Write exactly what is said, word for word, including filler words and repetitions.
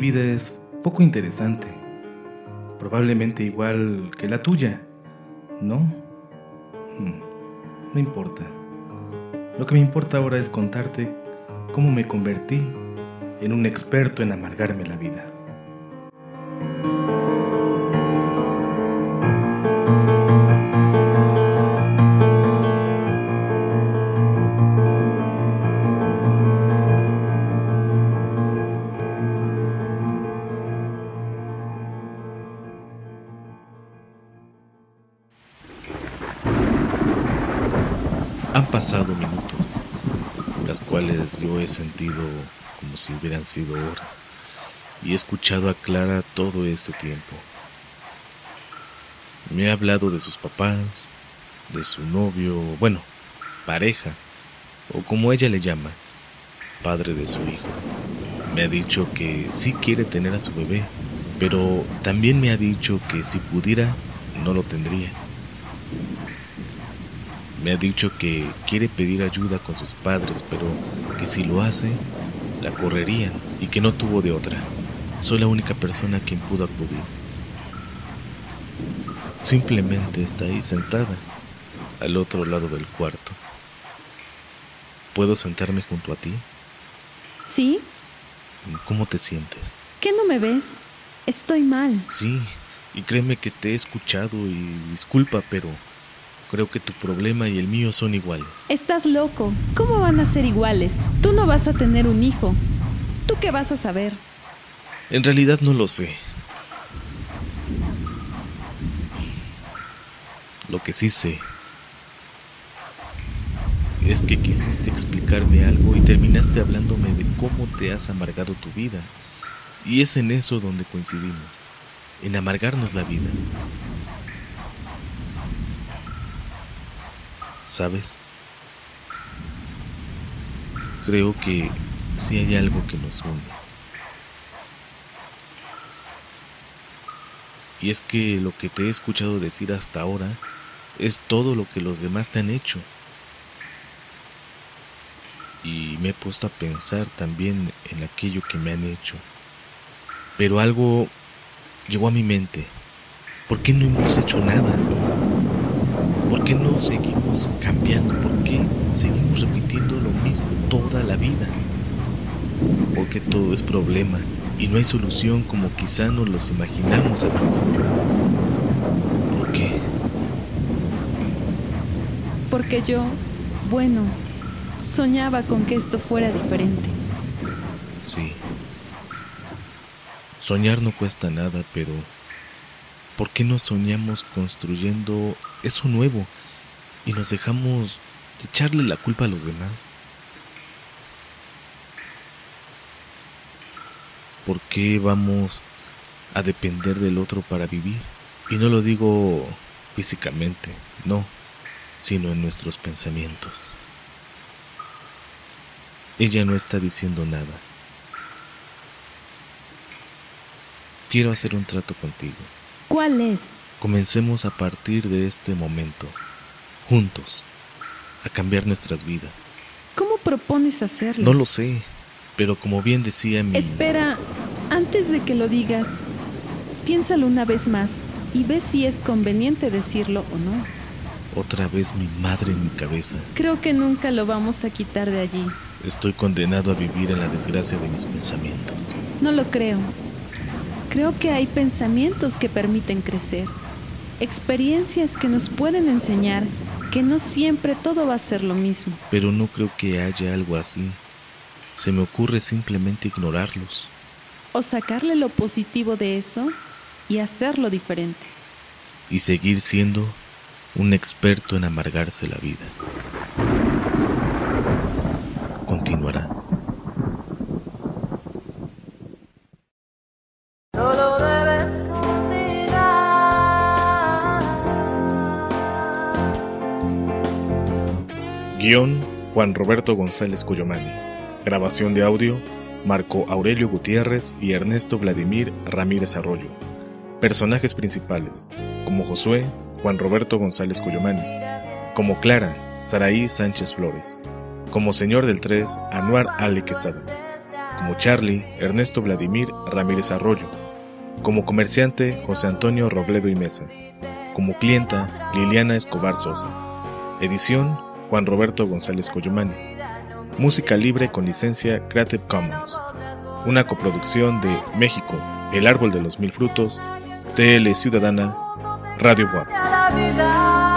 vida es poco interesante. Probablemente igual que la tuya, ¿no? Hmm, no importa. Lo que me importa ahora es contarte cómo me convertí en un experto en amargarme la vida. Han pasado minutos, las cuales yo he sentido como si hubieran sido horas, y he escuchado a Clara todo ese tiempo. Me ha hablado de sus papás, de su novio, bueno, pareja, o como ella le llama, padre de su hijo. Me ha dicho que sí quiere tener a su bebé, pero también me ha dicho que si pudiera, no lo tendría. Me ha dicho que quiere pedir ayuda con sus padres, pero que si lo hace, la correrían y que no tuvo de otra. Soy la única persona a quien pudo acudir. Simplemente está ahí sentada, al otro lado del cuarto. ¿Puedo sentarme junto a ti? ¿Sí? ¿Cómo te sientes? ¿Qué no me ves? Estoy mal. Sí, y créeme que te he escuchado y disculpa, pero creo que tu problema y el mío son iguales. Estás loco. ¿Cómo van a ser iguales? Tú no vas a tener un hijo. ¿Tú qué vas a saber? En realidad no lo sé. Lo que sí sé es que quisiste explicarme algo y terminaste hablándome de cómo te has amargado tu vida. Y es en eso donde coincidimos, en amargarnos la vida. ¿Sabes? Creo que sí hay algo que nos une. Y es que lo que te he escuchado decir hasta ahora es todo lo que los demás te han hecho. Y me he puesto a pensar también en aquello que me han hecho. Pero algo llegó a mi mente. ¿Por qué no hemos hecho nada? ¿Por qué no seguimos cambiando? ¿Por qué seguimos repitiendo lo mismo toda la vida? Porque todo es problema y no hay solución como quizá nos los imaginamos al principio. ¿Por qué? Porque yo, bueno, soñaba con que esto fuera diferente. Sí. Soñar no cuesta nada, pero ¿por qué no soñamos construyendo eso nuevo y nos dejamos de echarle la culpa a los demás? ¿Por qué vamos a depender del otro para vivir? Y no lo digo físicamente, no, sino en nuestros pensamientos. Ella no está diciendo nada. Quiero hacer un trato contigo. ¿Cuál es? Comencemos a partir de este momento, juntos, a cambiar nuestras vidas. ¿Cómo propones hacerlo? No lo sé, pero como bien decía mi... Espera, antes de que lo digas, piénsalo una vez más y ve si es conveniente decirlo o no. Otra vez mi madre en mi cabeza. Creo que nunca lo vamos a quitar de allí. Estoy condenado a vivir en la desgracia de mis pensamientos. No lo creo. Creo que hay pensamientos que permiten crecer, experiencias que nos pueden enseñar que no siempre todo va a ser lo mismo. Pero no creo que haya algo así. Se me ocurre simplemente ignorarlos. O sacarle lo positivo de eso y hacerlo diferente. Y seguir siendo un experto en amargarse la vida. Continuará. Solo debes continuar. Guión: Juan Roberto González Cuyomani. Grabación de audio: Marco Aurelio Gutiérrez y Ernesto Vladimir Ramírez Arroyo. Personajes principales: como Josué, Juan Roberto González Cuyomani; como Clara, Saraí Sánchez Flores; como Señor del tres, Anuar Ale Quesada; Como Charlie, Ernesto Vladimir Ramírez Arroyo. Como comerciante, José Antonio Robledo y Mesa. Como clienta, Liliana Escobar Sosa. Edición, Juan Roberto González Coyomani. Música libre con licencia Creative Commons. Una coproducción de México, El Árbol de los Mil Frutos, T L Ciudadana, Radio W A P.